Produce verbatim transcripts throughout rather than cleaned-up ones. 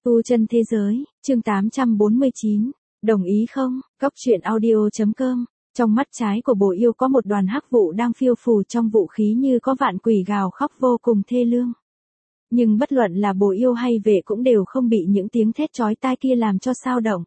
Tu chân thế giới, chương tám trăm bốn mươi chín, đồng ý không? Cóc truyện audio.com. Trong mắt trái của bồ yêu có một đoàn hắc vụ đang phiêu phù trong vũ khí như có vạn quỷ gào khóc vô cùng thê lương. Nhưng bất luận là bồ yêu hay vệ cũng đều không bị những tiếng thét chói tai kia làm cho sao động.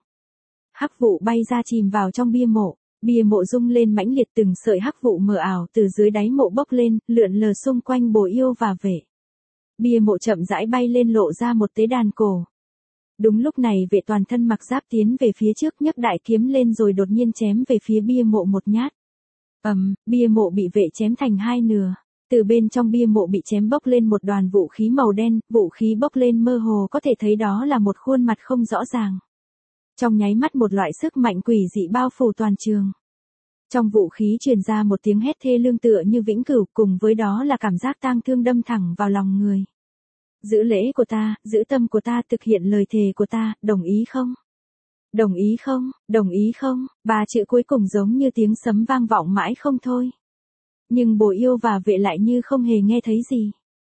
Hắc vụ bay ra chìm vào trong bia mộ, bia mộ rung lên mãnh liệt, từng sợi hắc vụ mờ ảo từ dưới đáy mộ bốc lên, lượn lờ xung quanh bồ yêu và vệ. Bia mộ chậm rãi bay lên lộ ra một tế đàn cổ. Đúng lúc này vệ toàn thân mặc giáp tiến về phía trước, nhấc đại kiếm lên rồi đột nhiên chém về phía bia mộ một nhát. Ầm, um, bia mộ bị vệ chém thành hai nửa. Từ bên trong bia mộ bị chém bốc lên một đoàn vũ khí màu đen, vũ khí bốc lên mơ hồ có thể thấy đó là một khuôn mặt không rõ ràng. Trong nháy mắt một loại sức mạnh quỷ dị bao phủ toàn trường. Trong vũ khí truyền ra một tiếng hét thê lương tựa như vĩnh cửu, cùng với đó là cảm giác tang thương đâm thẳng vào lòng người. Giữ lễ của ta, giữ tâm của ta, thực hiện lời thề của ta, đồng ý không? Đồng ý không? Đồng ý không? Ba chữ cuối cùng giống như tiếng sấm vang vọng mãi không thôi. Nhưng bồ yêu và vệ lại như không hề nghe thấy gì.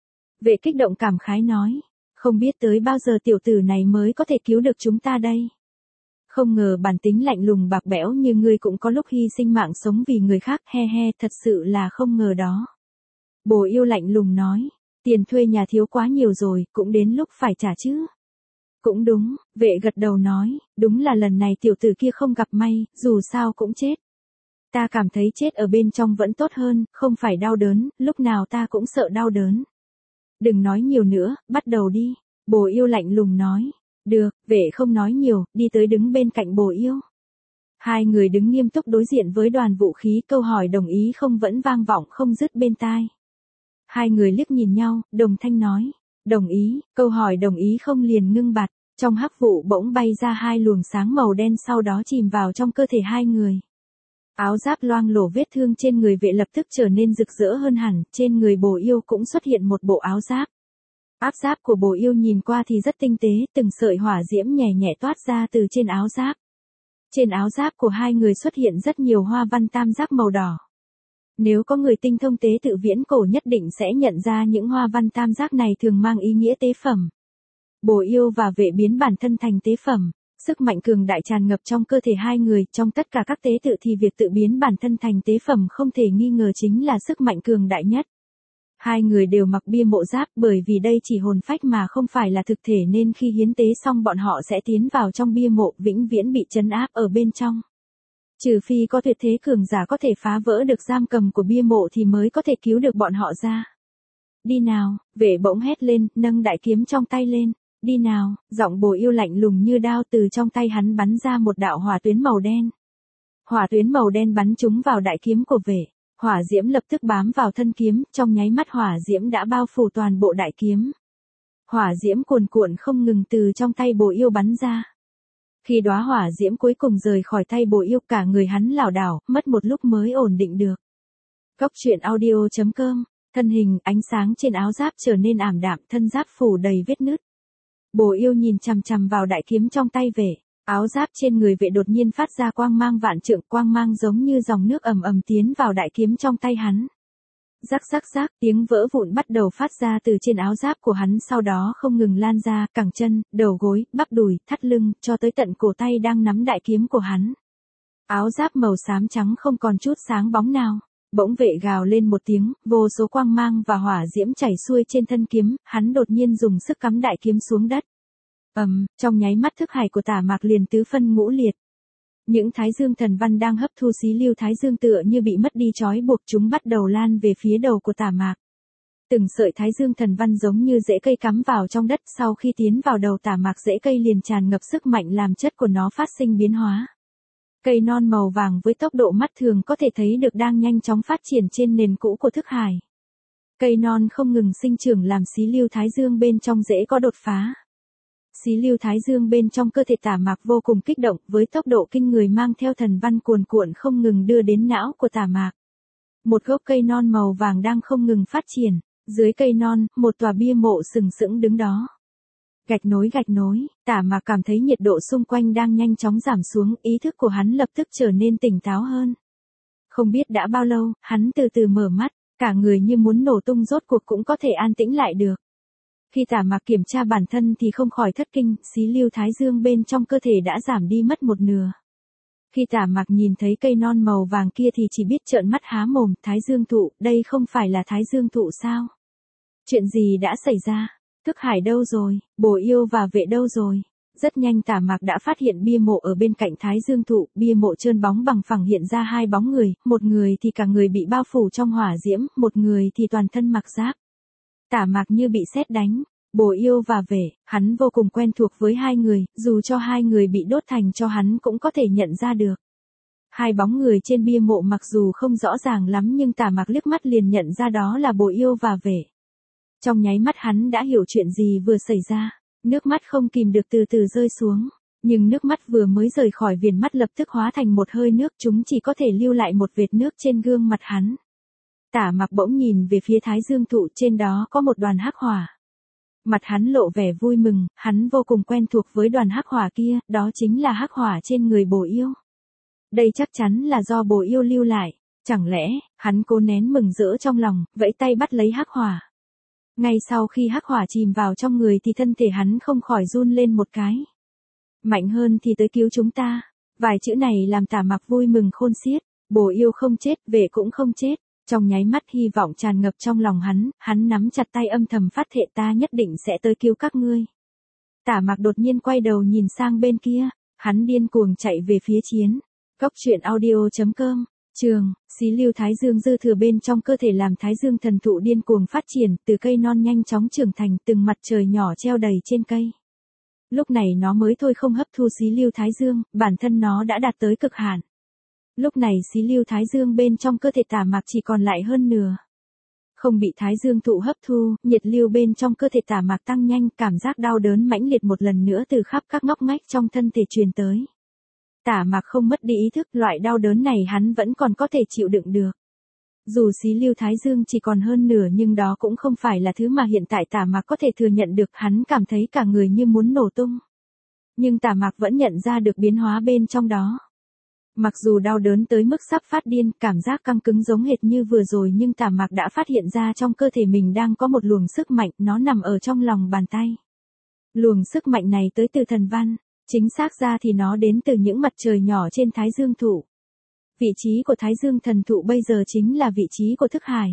Vệ kích động cảm khái nói, không biết tới bao giờ tiểu tử này mới có thể cứu được chúng ta đây. Không ngờ bản tính lạnh lùng bạc bẽo như ngươi cũng có lúc hy sinh mạng sống vì người khác, he he, thật sự là không ngờ đó. Bồ yêu lạnh lùng nói, tiền thuê nhà thiếu quá nhiều rồi, cũng đến lúc phải trả chứ. Cũng đúng, vệ gật đầu nói, đúng là lần này tiểu tử kia không gặp may, dù sao cũng chết. Ta cảm thấy chết ở bên trong vẫn tốt hơn, không phải đau đớn, lúc nào ta cũng sợ đau đớn. Đừng nói nhiều nữa, bắt đầu đi. Bồ yêu lạnh lùng nói. Được, vệ không nói nhiều, đi tới đứng bên cạnh bồ yêu. Hai người đứng nghiêm túc đối diện với đoàn vũ khí, câu hỏi đồng ý không vẫn vang vọng không dứt bên tai. Hai người liếc nhìn nhau, đồng thanh nói, đồng ý, câu hỏi đồng ý không liền ngưng bặt, trong hắc vụ bỗng bay ra hai luồng sáng màu đen sau đó chìm vào trong cơ thể hai người. Áo giáp loang lổ, vết thương trên người vệ lập tức trở nên rực rỡ hơn hẳn, trên người bồ yêu cũng xuất hiện một bộ áo giáp. Áp giáp của bồ yêu nhìn qua thì rất tinh tế, từng sợi hỏa diễm nhẹ nhẹ toát ra từ trên áo giáp. Trên áo giáp của hai người xuất hiện rất nhiều hoa văn tam giác màu đỏ. Nếu có người tinh thông tế tự viễn cổ nhất định sẽ nhận ra những hoa văn tam giác này thường mang ý nghĩa tế phẩm. Bồ yêu và vệ biến bản thân thành tế phẩm, sức mạnh cường đại tràn ngập trong cơ thể hai người, trong tất cả các tế tự thì việc tự biến bản thân thành tế phẩm không thể nghi ngờ chính là sức mạnh cường đại nhất. Hai người đều mặc bia mộ giáp, bởi vì đây chỉ hồn phách mà không phải là thực thể nên khi hiến tế xong bọn họ sẽ tiến vào trong bia mộ, vĩnh viễn bị trấn áp ở bên trong. Trừ phi có tuyệt thế cường giả có thể phá vỡ được giam cầm của bia mộ thì mới có thể cứu được bọn họ ra. Đi nào, vệ bỗng hét lên, nâng đại kiếm trong tay lên. Đi nào, giọng bồ yêu lạnh lùng như đao, từ trong tay hắn bắn ra một đạo hỏa tuyến màu đen. Hỏa tuyến màu đen bắn trúng vào đại kiếm của vệ. Hỏa diễm lập tức bám vào thân kiếm, trong nháy mắt hỏa diễm đã bao phủ toàn bộ đại kiếm. Hỏa diễm cuồn cuộn không ngừng từ trong tay bồ yêu bắn ra. Khi đóa hỏa diễm cuối cùng rời khỏi tay bồ yêu, cả người hắn lảo đảo, mất một lúc mới ổn định được. Cóc truyện audio.com. Thân hình, ánh sáng trên áo giáp trở nên ảm đạm, thân giáp phủ đầy vết nứt. Bồ yêu nhìn chằm chằm vào đại kiếm trong tay vệ. Áo giáp trên người vệ đột nhiên phát ra quang mang vạn trượng, quang mang giống như dòng nước ầm ầm tiến vào đại kiếm trong tay hắn. Rắc rắc rắc, tiếng vỡ vụn bắt đầu phát ra từ trên áo giáp của hắn, sau đó không ngừng lan ra, cẳng chân, đầu gối, bắp đùi, thắt lưng, cho tới tận cổ tay đang nắm đại kiếm của hắn. Áo giáp màu xám trắng không còn chút sáng bóng nào. Bỗng vệ gào lên một tiếng, vô số quang mang và hỏa diễm chảy xuôi trên thân kiếm, hắn đột nhiên dùng sức cắm đại kiếm xuống đất. Ầm, um, trong nháy mắt thức hải của Tả Mạc liền tứ phân ngũ liệt. Những thái dương thần văn đang hấp thu xí lưu thái dương tựa như bị mất đi trói buộc, chúng bắt đầu lan về phía đầu của Tả Mạc. Từng sợi thái dương thần văn giống như rễ cây cắm vào trong đất, sau khi tiến vào đầu Tả Mạc rễ cây liền tràn ngập sức mạnh làm chất của nó phát sinh biến hóa. Cây non màu vàng với tốc độ mắt thường có thể thấy được đang nhanh chóng phát triển trên nền cũ của thức hải. Cây non không ngừng sinh trưởng làm xí lưu thái dương bên trong rễ có đột phá. Xí lưu thái dương bên trong cơ thể Tả Mạc vô cùng kích động, với tốc độ kinh người mang theo thần văn cuồn cuộn không ngừng đưa đến não của Tả Mạc. Một gốc cây non màu vàng đang không ngừng phát triển, dưới cây non, một tòa bia mộ sừng sững đứng đó. Gạch nối gạch nối, Tả Mạc cảm thấy nhiệt độ xung quanh đang nhanh chóng giảm xuống, ý thức của hắn lập tức trở nên tỉnh táo hơn. Không biết đã bao lâu, hắn từ từ mở mắt, cả người như muốn nổ tung, rốt cuộc cũng có thể an tĩnh lại được. Khi Tả Mạc kiểm tra bản thân thì không khỏi thất kinh, xí lưu thái dương bên trong cơ thể đã giảm đi mất một nửa. Khi Tả Mạc nhìn thấy cây non màu vàng kia thì chỉ biết trợn mắt há mồm, thái dương thụ, đây không phải là thái dương thụ sao? Chuyện gì đã xảy ra? Thức Hải đâu rồi? Bồ Yêu và Vệ đâu rồi? Rất nhanh Tả Mạc đã phát hiện bia mộ ở bên cạnh thái dương thụ, bia mộ trơn bóng bằng phẳng hiện ra hai bóng người, một người thì cả người bị bao phủ trong hỏa diễm, một người thì toàn thân mặc giáp. Tả Mạc như bị sét đánh. Bồ Yêu và Vệ, hắn vô cùng quen thuộc với hai người, dù cho hai người bị đốt thành cho hắn cũng có thể nhận ra được. Hai bóng người trên bia mộ mặc dù không rõ ràng lắm nhưng Tả Mạc liếc mắt liền nhận ra đó là Bồ Yêu và Vệ. Trong nháy mắt hắn đã hiểu chuyện gì vừa xảy ra, nước mắt không kìm được từ từ rơi xuống, nhưng nước mắt vừa mới rời khỏi viền mắt lập tức hóa thành một hơi nước, chúng chỉ có thể lưu lại một vệt nước trên gương mặt hắn. Tả Mạc bỗng nhìn về phía thái dương thụ, trên đó có một đoàn hắc hỏa. Mặt hắn lộ vẻ vui mừng, hắn vô cùng quen thuộc với đoàn hắc hỏa kia, đó chính là hắc hỏa trên người Bồ Yêu. Đây chắc chắn là do Bồ Yêu lưu lại, chẳng lẽ, hắn cố nén mừng rỡ trong lòng, vẫy tay bắt lấy hắc hỏa. Ngay sau khi hắc hỏa chìm vào trong người thì thân thể hắn không khỏi run lên một cái. Mạnh hơn thì tới cứu chúng ta. Vài chữ này làm Tả Mạc vui mừng khôn xiết, Bồ Yêu không chết, Vệ cũng không chết. Trong nháy mắt hy vọng tràn ngập trong lòng hắn, hắn nắm chặt tay âm thầm phát thệ ta nhất định sẽ tới cứu các ngươi. Tả Mạc đột nhiên quay đầu nhìn sang bên kia, hắn điên cuồng chạy về phía chiến. Góc truyện audio chấm com, trường, xí lưu thái dương dư thừa bên trong cơ thể làm thái dương thần thụ điên cuồng phát triển, từ cây non nhanh chóng trưởng thành, từng mặt trời nhỏ treo đầy trên cây. Lúc này nó mới thôi không hấp thu xí lưu thái dương, bản thân nó đã đạt tới cực hạn. Lúc này xí lưu thái dương bên trong cơ thể Tả Mạc chỉ còn lại hơn nửa. Không bị thái dương thụ hấp thu, nhiệt lưu bên trong cơ thể Tả Mạc tăng nhanh, cảm giác đau đớn mãnh liệt một lần nữa từ khắp các ngóc ngách trong thân thể truyền tới. Tả Mạc không mất đi ý thức, loại đau đớn này hắn vẫn còn có thể chịu đựng được. Dù xí lưu thái dương chỉ còn hơn nửa nhưng đó cũng không phải là thứ mà hiện tại Tả Mạc có thể thừa nhận được, hắn cảm thấy cả người như muốn nổ tung. Nhưng Tả Mạc vẫn nhận ra được biến hóa bên trong đó. Mặc dù đau đớn tới mức sắp phát điên, cảm giác căng cứng giống hệt như vừa rồi nhưng Tả Mạc đã phát hiện ra trong cơ thể mình đang có một luồng sức mạnh, nó nằm ở trong lòng bàn tay. Luồng sức mạnh này tới từ thần văn, chính xác ra thì nó đến từ những mặt trời nhỏ trên thái dương thụ. Vị trí của thái dương thần thụ bây giờ chính là vị trí của thức hải.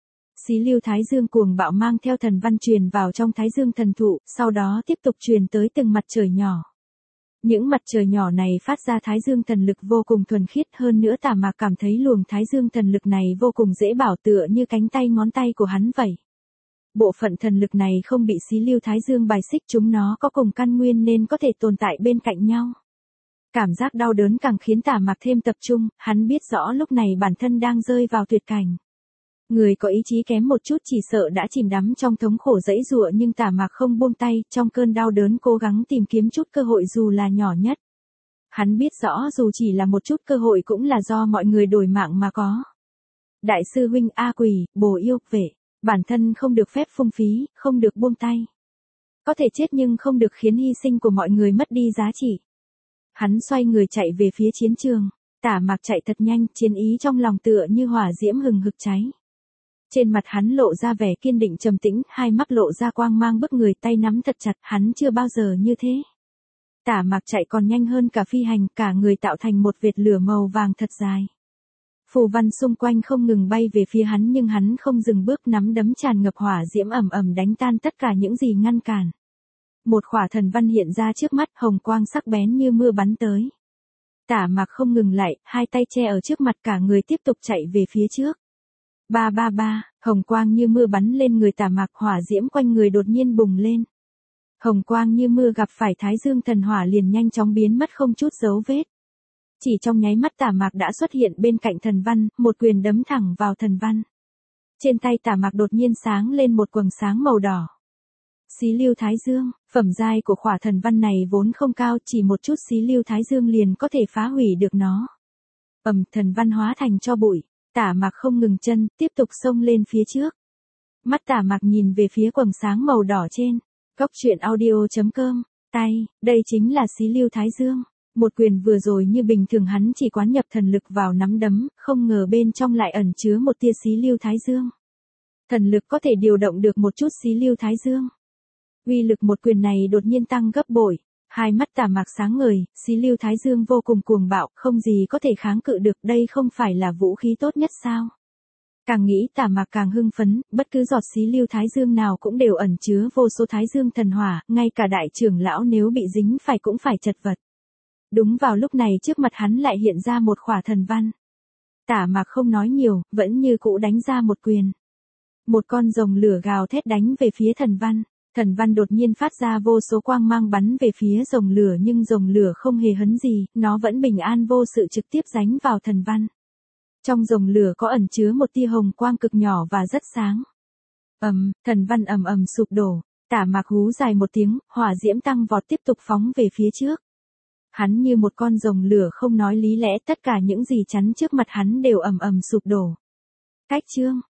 Xí lưu thái dương cuồng bạo mang theo thần văn truyền vào trong thái dương thần thụ, sau đó tiếp tục truyền tới từng mặt trời nhỏ. Những mặt trời nhỏ này phát ra thái dương thần lực vô cùng thuần khiết, hơn nữa Tả Mạc cảm thấy luồng thái dương thần lực này vô cùng dễ bảo, tựa như cánh tay ngón tay của hắn vậy. Bộ phận thần lực này không bị xí lưu thái dương bài xích, chúng nó có cùng căn nguyên nên có thể tồn tại bên cạnh nhau. Cảm giác đau đớn càng khiến Tả Mạc thêm tập trung, hắn biết rõ lúc này bản thân đang rơi vào tuyệt cảnh. Người có ý chí kém một chút chỉ sợ đã chìm đắm trong thống khổ dẫy dụa, nhưng Tả Mạc không buông tay, trong cơn đau đớn cố gắng tìm kiếm chút cơ hội dù là nhỏ nhất. Hắn biết rõ dù chỉ là một chút cơ hội cũng là do mọi người đổi mạng mà có. Đại sư huynh A Quỳ, Bồ Yêu, Vệ, bản thân không được phép phung phí, không được buông tay. Có thể chết nhưng không được khiến hy sinh của mọi người mất đi giá trị. Hắn xoay người chạy về phía chiến trường. Tả Mạc chạy thật nhanh, chiến ý trong lòng tựa như hỏa diễm hừng hực cháy. Trên mặt hắn lộ ra vẻ kiên định trầm tĩnh, hai mắt lộ ra quang mang bức người, tay nắm thật chặt, hắn chưa bao giờ như thế. Tả Mạc chạy còn nhanh hơn cả phi hành, cả người tạo thành một vệt lửa màu vàng thật dài. Phù văn xung quanh không ngừng bay về phía hắn nhưng hắn không dừng bước, nắm đấm tràn ngập hỏa diễm ầm ầm đánh tan tất cả những gì ngăn cản. Một khỏa thần văn hiện ra trước mắt, hồng quang sắc bén như mưa bắn tới. Tả Mạc không ngừng lại, hai tay che ở trước mặt, cả người tiếp tục chạy về phía trước. Ba ba ba, hồng quang như mưa bắn lên người Tả Mạc, hỏa diễm quanh người đột nhiên bùng lên. Hồng quang như mưa gặp phải thái dương thần hỏa liền nhanh chóng biến mất không chút dấu vết. Chỉ trong nháy mắt Tả Mạc đã xuất hiện bên cạnh thần văn, một quyền đấm thẳng vào thần văn. Trên tay Tả Mạc đột nhiên sáng lên một quầng sáng màu đỏ. Xí lưu thái dương, phẩm giai của khỏa thần văn này vốn không cao, chỉ một chút xí lưu thái dương liền có thể phá hủy được nó. Ầm, thần văn hóa thành tro bụi, Tả Mạc không ngừng chân, tiếp tục xông lên phía trước. Mắt Tả Mạc nhìn về phía quầng sáng màu đỏ trên. Góc truyện audio chấm com, tay, đây chính là xí lưu thái dương. Một quyền vừa rồi như bình thường hắn chỉ quán nhập thần lực vào nắm đấm, không ngờ bên trong lại ẩn chứa một tia xí lưu thái dương. Thần lực có thể điều động được một chút xí lưu thái dương. Uy lực một quyền này đột nhiên tăng gấp bội. Hai mắt Tả Mạc sáng ngời, xí lưu thái dương vô cùng cuồng bạo, không gì có thể kháng cự được, đây không phải là vũ khí tốt nhất sao? Càng nghĩ Tả Mạc càng hưng phấn, bất cứ giọt xí lưu thái dương nào cũng đều ẩn chứa vô số thái dương thần hỏa, ngay cả đại trưởng lão nếu bị dính phải cũng phải chật vật. Đúng vào lúc này trước mặt hắn lại hiện ra một khỏa thần văn. Tả Mạc không nói nhiều, vẫn như cũ đánh ra một quyền. Một con rồng lửa gào thét đánh về phía thần văn. Thần văn đột nhiên phát ra vô số quang mang bắn về phía rồng lửa, nhưng rồng lửa không hề hấn gì, nó vẫn bình an vô sự trực tiếp đánh vào thần văn. Trong rồng lửa có ẩn chứa một tia hồng quang cực nhỏ và rất sáng. Ầm, thần văn ầm ầm sụp đổ. Tả Mạc hú dài một tiếng, hỏa diễm tăng vọt tiếp tục phóng về phía trước. Hắn như một con rồng lửa không nói lý lẽ, tất cả những gì chắn trước mặt hắn đều ầm ầm sụp đổ. Cách chương